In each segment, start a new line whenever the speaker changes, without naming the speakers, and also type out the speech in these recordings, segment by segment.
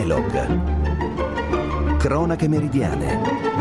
Elog. Cronache meridiane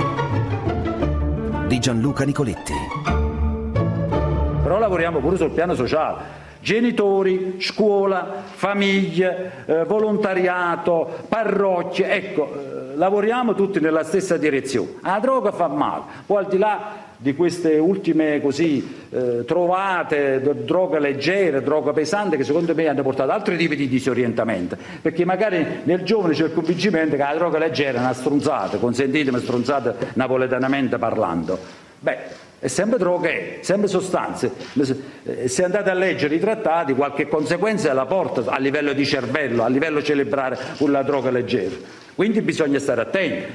di Gianluca Nicoletti.
Però lavoriamo pure sul piano sociale. Genitori, scuola, famiglie, volontariato, parrocchie, ecco, lavoriamo tutti nella stessa direzione. La droga fa male, poi al di là di queste ultime trovate, droga leggera, droga pesante, che secondo me hanno portato altri tipi di disorientamento, perché magari nel giovane c'è il convincimento che la droga leggera è una stronzata, consentitemi, stronzata napoletanamente parlando. È sempre droga, è sempre sostanze. Se andate a leggere i trattati, qualche conseguenza la porta a livello di cervello, a livello cerebrale, con la droga leggera. Quindi bisogna stare attenti.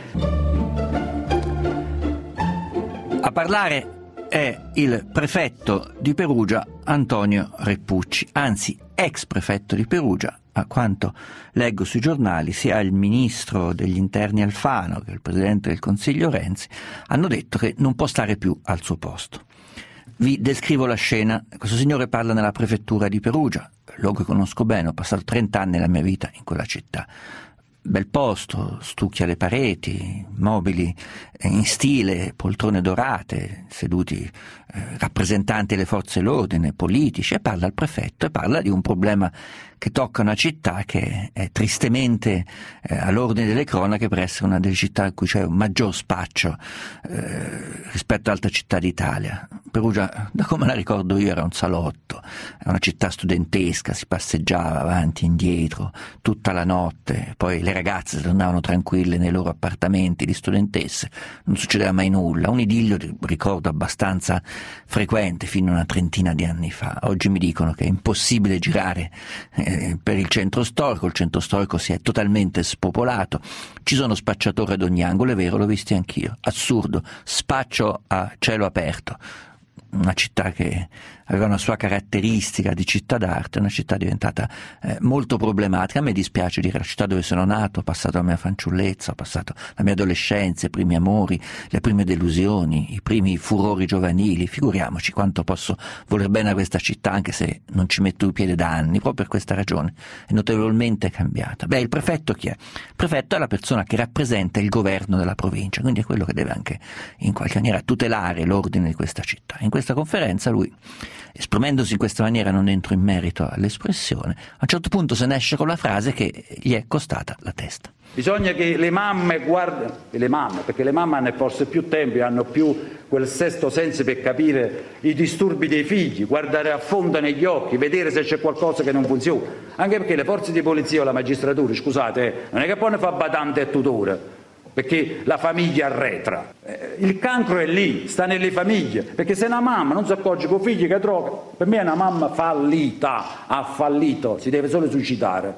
A parlare è il prefetto di Perugia, Antonio Reppucci, anzi ex prefetto di Perugia. A quanto leggo sui giornali, sia il ministro degli interni Alfano che il presidente del Consiglio Renzi hanno detto che non può stare più al suo posto. Vi descrivo la scena. Questo signore parla nella prefettura di Perugia, luogo che conosco bene, ho passato 30 anni della mia vita in quella città. Bel posto, stucchi alle pareti, mobili in stile, poltrone dorate, seduti rappresentanti delle forze dell'ordine, politici, e parla al prefetto e parla di un problema che tocca una città che è tristemente all'ordine delle cronache per essere una delle città in cui c'è un maggior spaccio rispetto ad altre città d'Italia. Perugia, da come la ricordo io, era un salotto, è una città studentesca, si passeggiava avanti e indietro tutta la notte, poi le ragazze tornavano tranquille nei loro appartamenti di studentesse, non succedeva mai nulla, un idillio, ricordo, abbastanza frequente fino a una trentina di anni fa. Oggi mi dicono che è impossibile girare per il centro storico si è totalmente spopolato, ci sono spacciatori ad ogni angolo, è vero, l'ho visti anch'io, assurdo, spaccio a cielo aperto. Una città che aveva una sua caratteristica di città d'arte, una città diventata molto problematica. A me dispiace dire la città dove sono nato, ho passato la mia fanciullezza, ho passato la mia adolescenza, i primi amori, le prime delusioni, i primi furori giovanili. Figuriamoci quanto posso voler bene a questa città, anche se non ci metto il piede da anni, proprio per questa ragione è notevolmente cambiata. Il prefetto chi è? Il prefetto è la persona che rappresenta il governo della provincia, quindi è quello che deve anche in qualche maniera tutelare l'ordine di questa città. In questa conferenza lui, esprimendosi in questa maniera, non entro in merito all'espressione, a un certo punto se ne esce con la frase che gli è costata la testa.
Bisogna che le mamme guardino, perché le mamme hanno forse più tempo e hanno più quel sesto senso per capire i disturbi dei figli, guardare a fondo negli occhi, vedere se c'è qualcosa che non funziona. Anche perché le forze di polizia o la magistratura, scusate, non è che poi ne fa badante e tutore, perché la famiglia arretra. Il cancro è lì, sta nelle famiglie, perché se una mamma non si accorge con figli che droga, per me è una mamma fallita, ha fallito, si deve solo suicidare.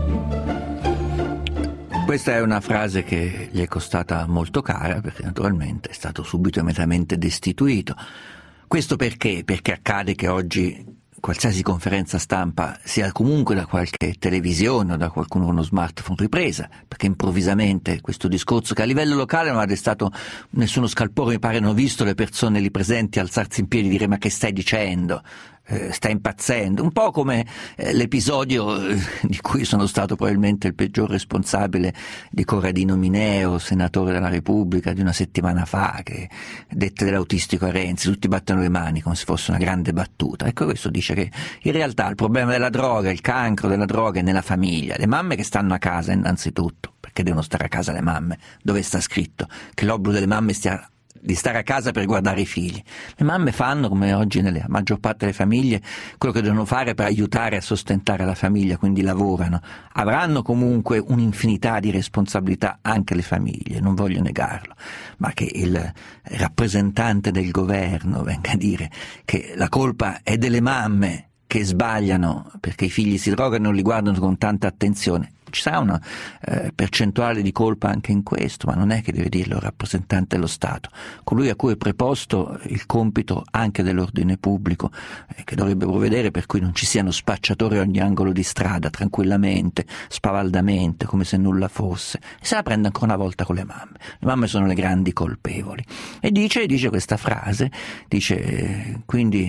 Questa è una frase che gli è costata molto cara, perché naturalmente è stato subito e immediatamente destituito. Questo perché? Perché accade che oggi qualsiasi conferenza stampa sia comunque da qualche televisione o da qualcuno con uno smartphone ripresa, perché improvvisamente questo discorso, che a livello locale non ha destato nessuno scalpore, mi pare, non ho visto le persone lì presenti alzarsi in piedi e dire ma che stai dicendo? Sta impazzendo, un po' come l'episodio di cui sono stato probabilmente il peggior responsabile di Corradino Mineo, senatore della Repubblica, di una settimana fa, che dette dell'autistico a Renzi, tutti battono le mani come se fosse una grande battuta. Ecco, questo dice che in realtà il problema della droga, il cancro della droga è nella famiglia, le mamme che stanno a casa innanzitutto, perché devono stare a casa le mamme, dove sta scritto che l'obbligo delle mamme sia di stare a casa per guardare i figli. Le mamme fanno, come oggi nella maggior parte delle famiglie, quello che devono fare per aiutare a sostentare la famiglia, quindi lavorano. Avranno comunque un'infinità di responsabilità anche le famiglie, non voglio negarlo, ma che il rappresentante del governo venga a dire che la colpa è delle mamme che sbagliano perché i figli si drogano e non li guardano con tanta attenzione. Ci sarà una percentuale di colpa anche in questo, ma non è che deve dirlo il rappresentante dello Stato, colui a cui è preposto il compito anche dell'ordine pubblico, che dovrebbe provvedere per cui non ci siano spacciatori a ogni angolo di strada, tranquillamente, spavaldamente, come se nulla fosse. E se la prende ancora una volta con le mamme. Le mamme sono le grandi colpevoli. E dice questa frase, dice quindi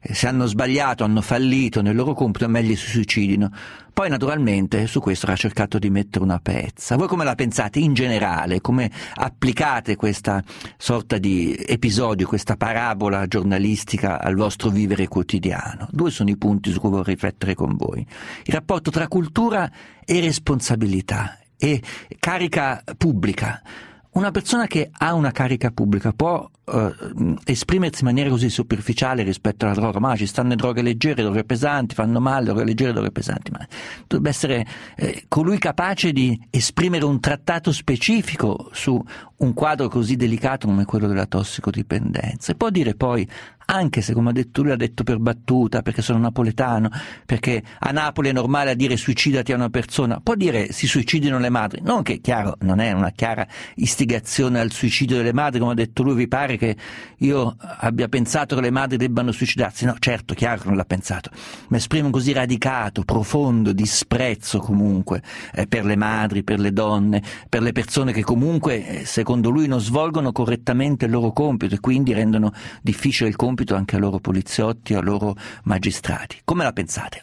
se hanno sbagliato, hanno fallito nel loro compito, è meglio si suicidino. Poi naturalmente su questo ha cercato di mettere una pezza. Voi come la pensate in generale? Come applicate questa sorta di episodio, questa parabola giornalistica al vostro vivere quotidiano? 2 sono i punti su cui vorrei riflettere con voi. Il rapporto tra cultura e responsabilità e carica pubblica. Una persona che ha una carica pubblica può esprimersi in maniera così superficiale rispetto alla droga, ma ci stanno le droghe leggere, le droghe pesanti, fanno male, droghe leggere, droghe pesanti, ma dovrebbe essere colui capace di esprimere un trattato specifico su un quadro così delicato come quello della tossicodipendenza. E può dire poi, anche se come ha detto lui, ha detto per battuta, perché sono napoletano, perché a Napoli è normale a dire suicidati a una persona, può dire si suicidino le madri, non che chiaro, non è una chiara istigazione al suicidio delle madri, come ha detto lui. Vi pare che io abbia pensato che le madri debbano suicidarsi? No, certo, chiaro che non l'ha pensato, ma esprime un così radicato, profondo disprezzo comunque per le madri, per le donne, per le persone che comunque secondo lui non svolgono correttamente il loro compito e quindi rendono difficile il compito anche a loro poliziotti, a loro magistrati. Come la pensate?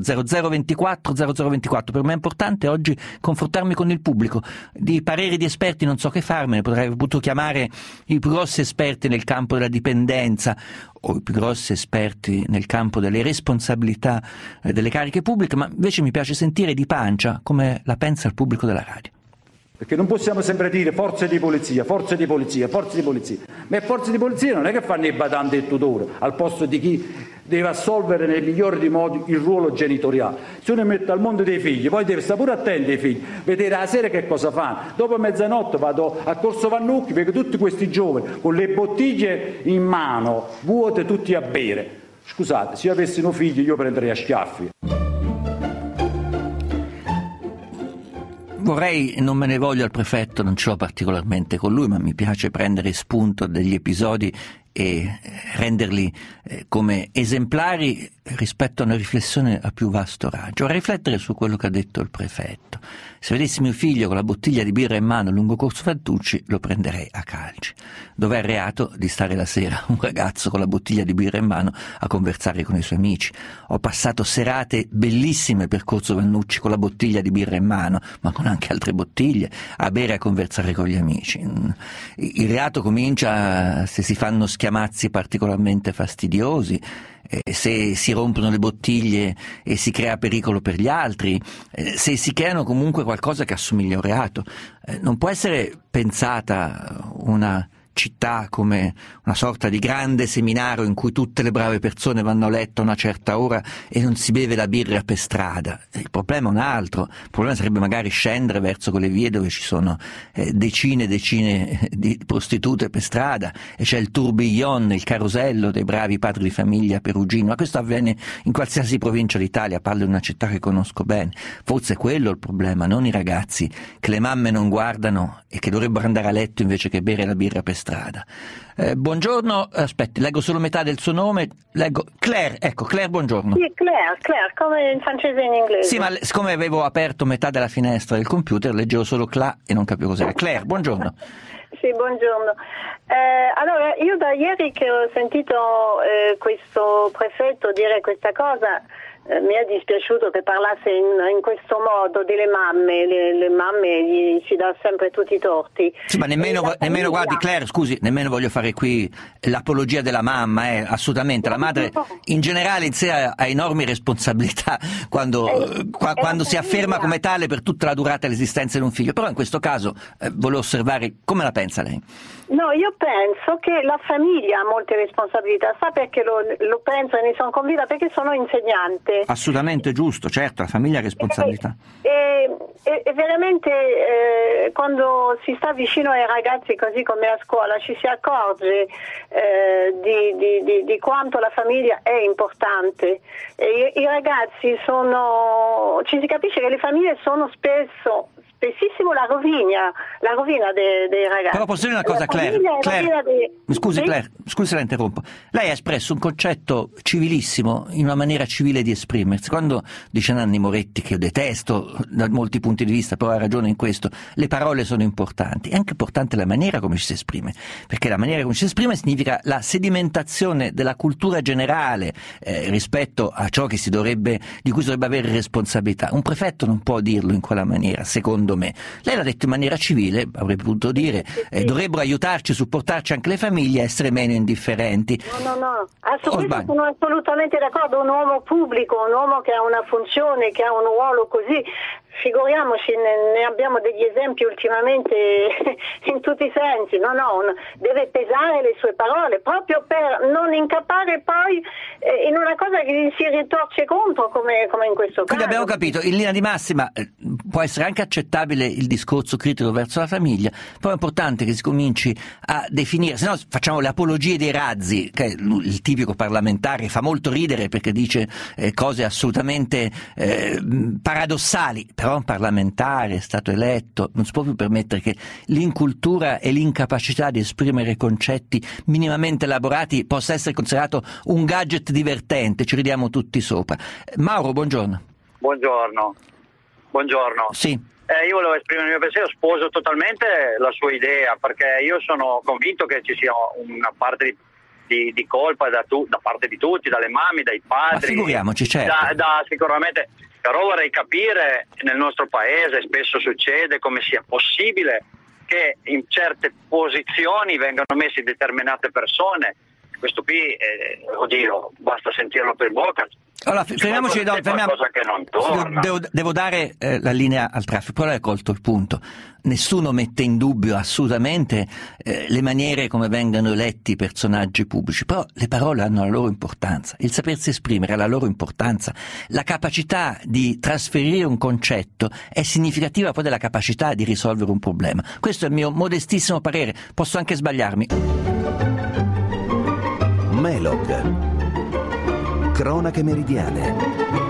80024 0024. Per me è importante oggi confrontarmi con il pubblico. Di pareri di esperti non so che farmene, potrei potuto chiamare i più grossi esperti nel campo della dipendenza o i più grossi esperti nel campo delle responsabilità delle cariche pubbliche, ma invece mi piace sentire di pancia come la pensa il pubblico della radio.
Perché non possiamo sempre dire forze di polizia, forze di polizia, forze di polizia. Ma le forze di polizia non è che fanno i badanti e il tutore, al posto di chi deve assolvere nel migliore dei modi il ruolo genitoriale. Se uno mette al mondo dei figli, poi deve stare pure attento ai figli, vedere la sera che cosa fanno. Dopo mezzanotte vado a Corso Vannucchi, perché tutti questi giovani con le bottiglie in mano, vuote tutti a bere. Scusate, se io avessi un figlio io prenderei a schiaffi.
Vorrei, non me ne voglio al prefetto, non ce l'ho particolarmente con lui, ma mi piace prendere spunto degli episodi e renderli come esemplari rispetto a una riflessione a più vasto raggio. Vorrei riflettere su quello che ha detto il prefetto. Se vedessi mio figlio con la bottiglia di birra in mano lungo Corso Vannucci, lo prenderei a calci. Dov'è il reato di stare la sera un ragazzo con la bottiglia di birra in mano a conversare con i suoi amici? Ho passato serate bellissime per Corso Vannucci con la bottiglia di birra in mano, ma con anche altre bottiglie, a bere e a conversare con gli amici. Il reato comincia se si fanno schiamazzi particolarmente fastidiosi, se si rompono le bottiglie e si crea pericolo per gli altri, se si creano comunque qualcosa che assomiglia a un reato. Non può essere pensata una città come una sorta di grande seminario in cui tutte le brave persone vanno a letto a una certa ora e non si beve la birra per strada. Il problema è un altro. Il problema sarebbe magari scendere verso quelle vie dove ci sono decine e decine di prostitute per strada e c'è il tourbillon, il carosello dei bravi padri di famiglia perugini, ma questo avviene in qualsiasi provincia d'Italia. Parlo di una città che conosco bene. Forse è quello il problema, non i ragazzi che le mamme non guardano e che dovrebbero andare a letto invece che bere la birra per strada. Buongiorno, aspetti, leggo solo metà del suo nome, leggo Claire, ecco, Claire, buongiorno.
Sì, Claire, come in francese e in inglese.
Sì, ma siccome avevo aperto metà della finestra del computer, leggevo solo Cla e non capivo cos'era. Claire, buongiorno.
Sì, buongiorno. Allora, io da ieri che ho sentito questo prefetto dire questa cosa, mi è dispiaciuto che parlasse in questo modo delle mamme. Le mamme gli si dà sempre tutti i torti. Sì, ma nemmeno
guardi Claire, scusi, nemmeno voglio fare qui l'apologia della mamma, assolutamente. La madre in generale in sé ha enormi responsabilità quando si afferma come tale per tutta la durata dell'esistenza di un figlio. Però in questo caso volevo osservare come la pensa lei.
No, io penso che la famiglia ha molte responsabilità. Sa perché lo penso e ne sono convinta? Perché sono insegnante.
Assolutamente giusto, certo, la famiglia ha responsabilità.
E veramente quando si sta vicino ai ragazzi, così come a scuola, ci si accorge di quanto la famiglia è importante. E i ragazzi ci si capisce che le famiglie sono spesso spessissimo la rovina dei ragazzi.
Però posso dire una cosa, Claire, scusi se la interrompo. Lei ha espresso un concetto civilissimo, in una maniera civile di esprimersi. Quando dice Nanni Moretti, che io detesto da molti punti di vista, però ha ragione in questo, le parole sono importanti, è anche importante la maniera come ci si esprime, perché la maniera come ci si esprime significa la sedimentazione della cultura generale rispetto a ciò che di cui si dovrebbe avere responsabilità. Un prefetto non può dirlo in quella maniera, secondo me. Lei l'ha detto in maniera civile, avrebbe potuto dire dovrebbero aiutarci, supportarci anche le famiglie a essere meno indifferenti.
No, sono assolutamente d'accordo. Un uomo pubblico, un uomo che ha una funzione, che ha un ruolo così, figuriamoci, ne abbiamo degli esempi ultimamente in tutti i sensi. Deve pesare le sue parole proprio per non incappare poi in una cosa che gli si ritorce contro, come in questo caso.
Quindi abbiamo capito, in linea di massima può essere anche accettabile il discorso critico verso la famiglia, però è importante che si cominci a definire, se no facciamo le apologie dei razzi, che è il tipico parlamentare, fa molto ridere perché dice cose assolutamente paradossali, però un parlamentare è stato eletto, non si può più permettere che l'incultura e l'incapacità di esprimere concetti minimamente elaborati possa essere considerato un gadget divertente, ci ridiamo tutti sopra. Mauro, buongiorno.
Buongiorno.
Sì.
Io volevo esprimere il mio pensiero, sposo totalmente la sua idea, perché io sono convinto che ci sia una parte di colpa da parte di tutti, dalle mamme, dai padri.
Ma figuriamoci, certo.
Sicuramente, però vorrei capire, nel nostro paese spesso succede come sia possibile che in certe posizioni vengano messe determinate persone. Questo qui, oddio, basta sentirlo per bocca.
Allora, fermiamoci,
qualcosa che non torna.
Devo dare la linea al traffico, però hai colto il punto. Nessuno mette in dubbio assolutamente le maniere come vengono eletti i personaggi pubblici, però le parole hanno la loro importanza, il sapersi esprimere ha la loro importanza, la capacità di trasferire un concetto è significativa poi della capacità di risolvere un problema. Questo è il mio modestissimo parere, posso anche sbagliarmi.
Melog. Cronache meridiane.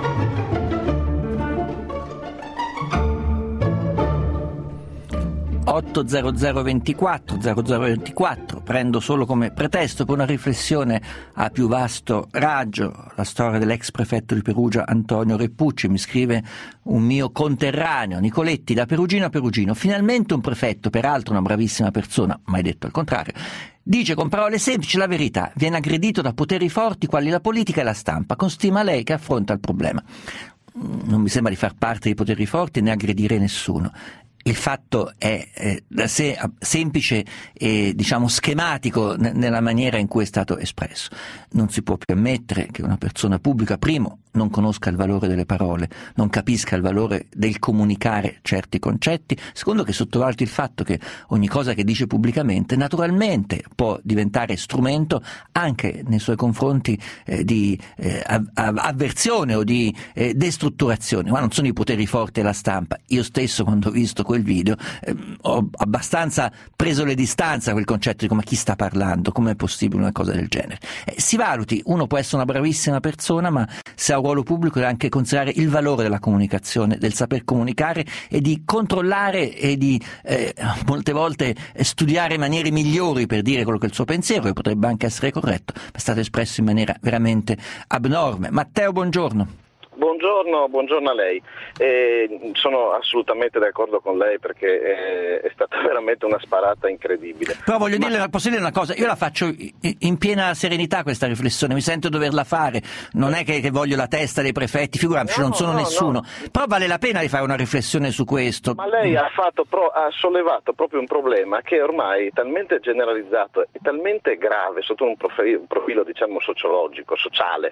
(80024) prendo solo come pretesto per una riflessione a più vasto raggio la storia dell'ex prefetto di Perugia Antonio Reppucci. Mi scrive un mio conterraneo, Nicoletti, da Perugino a Perugino, finalmente un prefetto, peraltro una bravissima persona, mai detto il contrario, dice con parole semplici la verità, viene aggredito da poteri forti quali la politica e la stampa, con stima lei che affronta il problema. Non mi sembra di far parte dei poteri forti né aggredire nessuno. Il fatto è da sé semplice e diciamo schematico nella maniera in cui è stato espresso. Non si può più ammettere che una persona pubblica, primo, non conosca il valore delle parole, non capisca il valore del comunicare certi concetti, secondo che sottovaluti il fatto che ogni cosa che dice pubblicamente naturalmente può diventare strumento anche nei suoi confronti di avversione o di destrutturazione. Ma non sono i poteri forti e la stampa. Io stesso, quando ho visto quel video, ho abbastanza preso le distanze da quel concetto di come chi sta parlando, come è possibile una cosa del genere. Si valuti, uno può essere una bravissima persona, ma se ha un ruolo pubblico deve anche considerare il valore della comunicazione, del saper comunicare e di controllare e di molte volte studiare maniere migliori per dire quello che è il suo pensiero, che potrebbe anche essere corretto, ma è stato espresso in maniera veramente abnorme. Matteo, buongiorno.
Buongiorno a lei. Sono assolutamente d'accordo con lei perché è stata veramente una sparata incredibile.
Però posso dire una cosa, io la faccio in piena serenità questa riflessione, mi sento doverla fare, non è che voglio la testa dei prefetti, figuriamoci, non sono nessuno, però vale la pena di fare una riflessione su questo.
Ma lei ha sollevato proprio un problema che è ormai talmente generalizzato e talmente grave sotto un profilo diciamo sociale,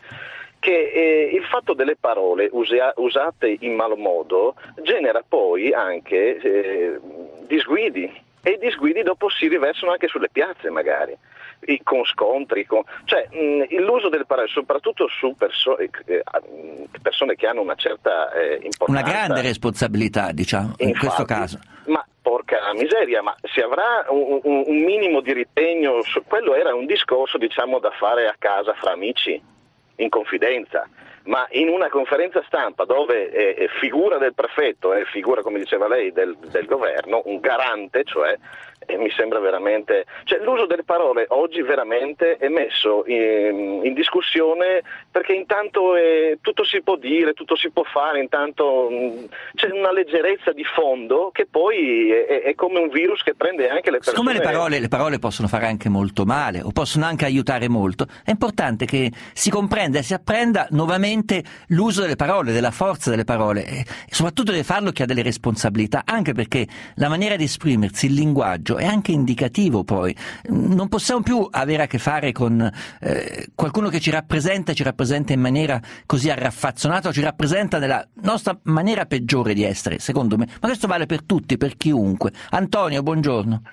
che il fatto delle parole usate in malo modo genera poi anche disguidi, e i disguidi dopo si riversano anche sulle piazze magari, con scontri, l'uso delle parole soprattutto su persone che hanno una certa importanza.
Una grande responsabilità, diciamo, in questo caso.
Ma porca miseria, ma si avrà un minimo di ritegno, quello era un discorso diciamo da fare a casa fra amici, in confidenza. ma in una conferenza stampa dove è figura del prefetto, è figura, come diceva lei, del governo, un garante, cioè, mi sembra veramente, cioè l'uso delle parole oggi veramente è messo in discussione, perché intanto tutto si può dire, tutto si può fare, intanto c'è una leggerezza di fondo che poi è come un virus che prende anche le persone.
Siccome le parole possono fare anche molto male o possono anche aiutare molto, è importante che si comprenda e si apprenda nuovamente l'uso delle parole, della forza delle parole, e soprattutto deve farlo chi ha delle responsabilità, anche perché la maniera di esprimersi, il linguaggio è anche indicativo. Poi non possiamo più avere a che fare con qualcuno che ci rappresenta in maniera così arraffazzonata, o ci rappresenta nella nostra maniera peggiore di essere, secondo me, ma questo vale per tutti, per chiunque. Antonio, buongiorno.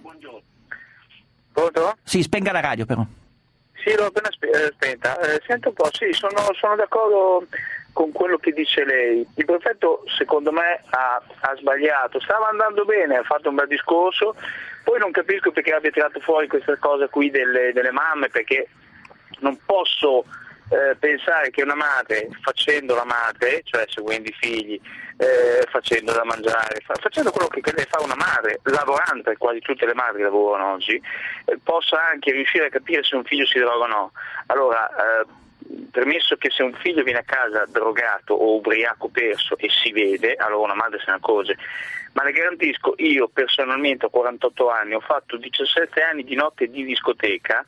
Pronto?
Sì, spenga la radio però.
Sì, l'ho appena spenta. Sento un po', sì, sono d'accordo con quello che dice lei. Il prefetto secondo me ha sbagliato, stava andando bene, ha fatto un bel discorso, poi non capisco perché abbia tirato fuori questa cosa qui delle mamme, perché non posso pensare che una madre, facendo la madre, cioè seguendo i figli, facendo da mangiare, facendo quello che fa una madre, lavorando, e quasi tutte le madri lavorano oggi, possa anche riuscire a capire se un figlio si droga o no. Allora, permesso che se un figlio viene a casa drogato o ubriaco perso e si vede, allora una madre se ne accorge. Ma le garantisco, io personalmente ho 48 anni, ho fatto 17 anni di notte di discoteca,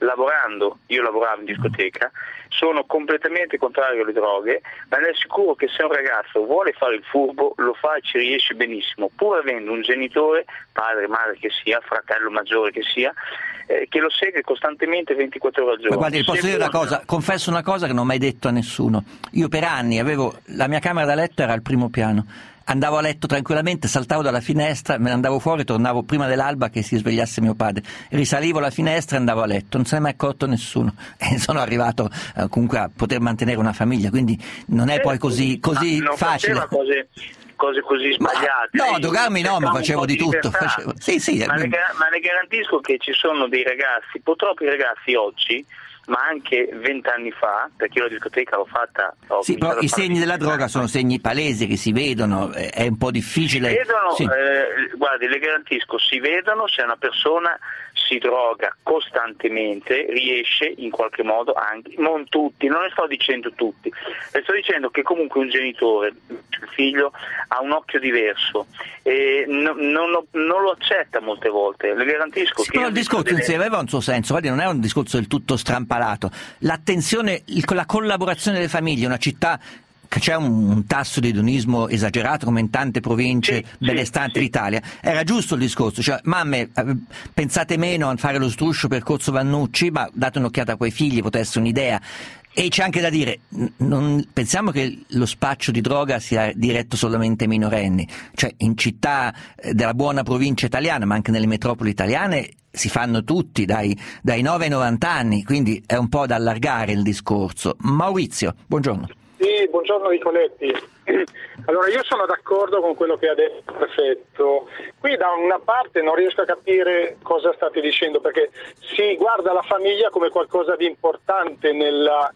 io lavoravo in discoteca, sono completamente contrario alle droghe, ma le assicuro che se un ragazzo vuole fare il furbo lo fa e ci riesce benissimo, pur avendo un genitore, padre, madre che sia, fratello maggiore che sia, che lo segue costantemente 24 ore al giorno.
Ma guardi, posso dire una cosa, confesso una cosa che non ho mai detto a nessuno. Io per anni la mia camera da letto era al primo piano. Andavo a letto tranquillamente, saltavo dalla finestra, me ne andavo fuori, tornavo prima dell'alba che si svegliasse mio padre, risalivo la finestra e andavo a letto, non se ne è mai accorto nessuno, e sono arrivato comunque a poter mantenere una famiglia, quindi non è poi così
non
facile.
Cose così sbagliate.
No, drogarmi no, ma facevo di tutto. Sì.
Ma le garantisco che ci sono dei ragazzi, purtroppo i ragazzi oggi, ma anche 20 anni fa, perché io la discoteca l'ho fatta.
Sì, però i segni della droga sono segni palesi che si vedono, è un po' difficile.
Si vedono,
sì.
Guardi, le garantisco, si vedono se una persona si droga costantemente, riesce in qualche modo anche, non tutti, non ne sto dicendo tutti, le sto dicendo che comunque un genitore, il figlio, ha un occhio diverso e non lo accetta molte volte, le garantisco
sì,
che...
Però il discorso in sé aveva un suo senso, guardi, non è un discorso del tutto strampalato, l'attenzione, la collaborazione delle famiglie, una città che c'è un tasso di edonismo esagerato come in tante province benestanti d'Italia, era giusto il discorso, cioè mamme pensate meno a fare lo struscio per Corso Vannucci, ma date un'occhiata a quei figli, potesse essere un'idea. E c'è anche da dire, non pensiamo che lo spaccio di droga sia diretto solamente ai minorenni, cioè in città della buona provincia italiana, ma anche nelle metropoli italiane, si fanno tutti dai 9 ai 90 anni, quindi è un po' da allargare il discorso. Maurizio, buongiorno.
Sì, buongiorno Nicoletti. Allora io sono d'accordo con quello che ha detto il prefetto. Qui da una parte non riesco a capire cosa state dicendo, perché si guarda la famiglia come qualcosa di importante nella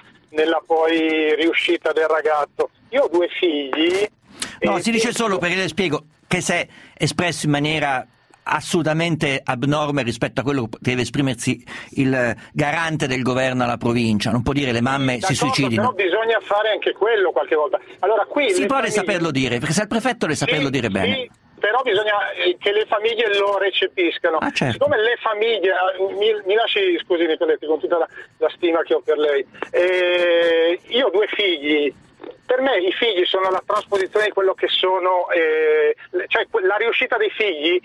poi riuscita del ragazzo. Io ho 2 figli.
No, si dice solo, perché le spiego, che si è espresso in maniera assolutamente abnorme rispetto a quello che deve esprimersi il garante del governo alla provincia, non può dire le mamme si suicidino.
Però bisogna fare anche quello qualche volta. Allora qui
sì, però deve saperlo dire, perché se il prefetto deve saperlo dire bene.
Sì, però bisogna che le famiglie lo recepiscano.
Certo.
Siccome le famiglie, mi lasci, scusi Nicoletti, con tutta la stima che ho per lei, io ho 2 figli. Per me i figli sono la trasposizione di quello che sono, cioè la riuscita dei figli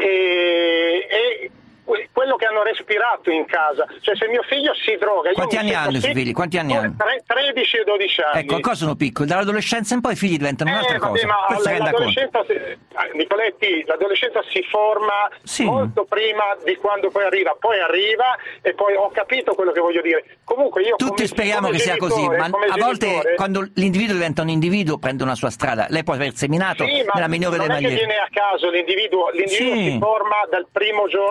è quello che hanno respirato in casa. Cioè se mio figlio si droga...
Quanti anni hanno i suoi figli? Quanti anni hanno?
13 e 12 anni.
Ecco, ancora sono piccoli, dall'adolescenza in poi i figli diventano un'altra cosa.
Nicoletti, l'adolescenza si forma molto prima di quando poi arriva e poi ho capito quello che voglio dire. Comunque io
tutti speriamo che sia così, ma a volte quando l'individuo diventa un individuo prende una sua strada. Lei può aver seminato nella minore delle maniere.
Non è che viene a caso l'individuo si forma dal primo giorno in cui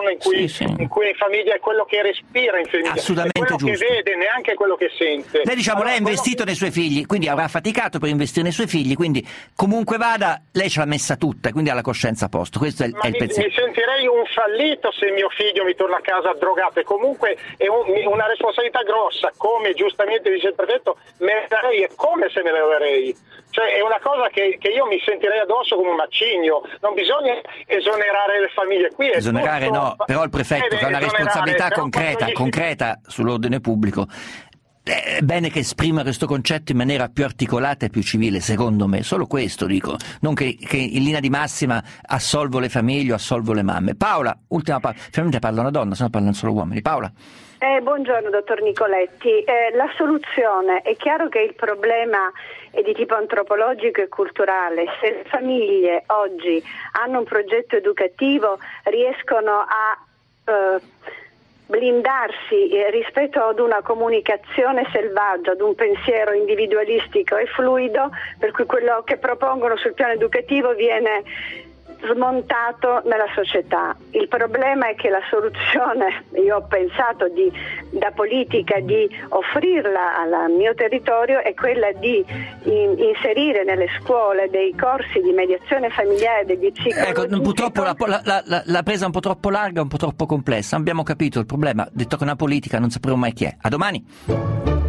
in cui in famiglia è quello che respira in famiglia,
assolutamente
è quello
giusto.
che vede, neanche quello che sente.
Lei, diciamo, lei ha investito nei suoi figli, quindi avrà faticato per investire nei suoi figli, quindi comunque vada, lei ce l'ha messa tutta, quindi ha la coscienza a posto. Questo è il pensiero.
Mi sentirei un fallito se mio figlio mi torna a casa drogato, e comunque è una responsabilità grossa, come giustamente dice il prefetto, me la darei, e come se me la darei. Cioè è una cosa che io mi sentirei addosso come un macigno. Non bisogna esonerare le famiglie qui.
Esonerare
tutto,
no, però il prefetto che ha una responsabilità concreta sull'ordine pubblico. È bene che esprima questo concetto in maniera più articolata e più civile, secondo me, solo questo dico, non che in linea di massima assolvo le famiglie o assolvo le mamme. Paola, ultima finalmente parla una donna, se no parlano solo uomini. Paola.
Buongiorno dottor Nicoletti, la soluzione, è chiaro che il problema è di tipo antropologico e culturale. Se le famiglie oggi hanno un progetto educativo, riescono a blindarsi rispetto ad una comunicazione selvaggia, ad un pensiero individualistico e fluido, per cui quello che propongono sul piano educativo viene smontato nella società. Il problema è che la soluzione, io ho pensato da politica di offrirla al mio territorio, è quella di inserire nelle scuole dei corsi di mediazione familiare, degli psicologi.
Ecco, purtroppo la presa è un po' troppo larga, un po' troppo complessa. Abbiamo capito il problema, detto che è una politica non sapremo mai chi è. A domani.